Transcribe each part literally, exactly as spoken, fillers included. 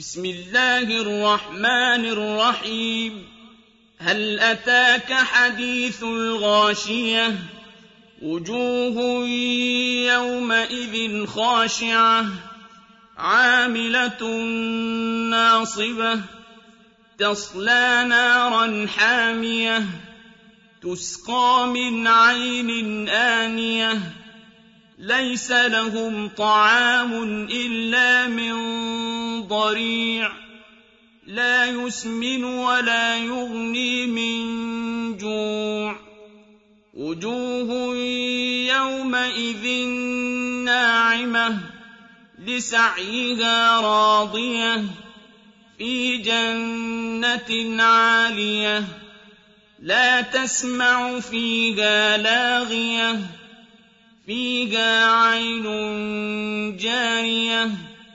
بسم الله الرحمن الرحيم هل أتاك حديث الغاشية وجوه يومئذ خاشعة عاملة ناصبة تصلى نارا حامية تسقى من عين آنية ليس لهم طعام إلا من ضريع لا يسمن ولا يغني من جوع وجوه يومئذ ناعمة لسعيها راضية في جنة عالية لا تسمع فيها لاغية فيها عين جارية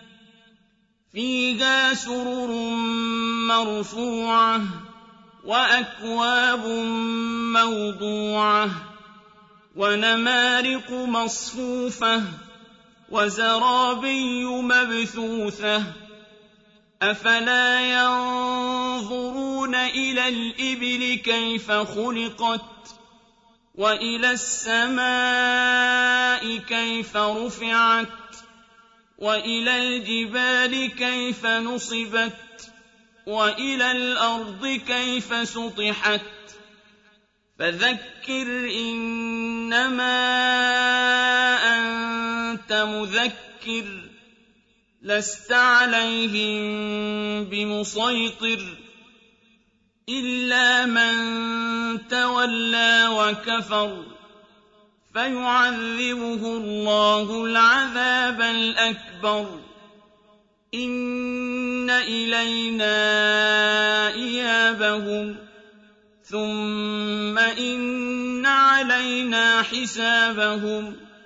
فيها سرر مرفوعة وأكواب موضوعة ونمارق مصفوفة وزرابي مبثوثة أفلا ينظرون إلى الإبل كيف خلقت وإلى السماء كيف رفعت وإلى الجبال كيف نصبت وإلى الأرض كيف سطحت فذكر إنما أنت مذكر لست عليهم بمسيطر إلا من تولى وكفر فيعذبه الله العذاب الأكبر إن إلينا إيابهم ثم إن علينا حسابهم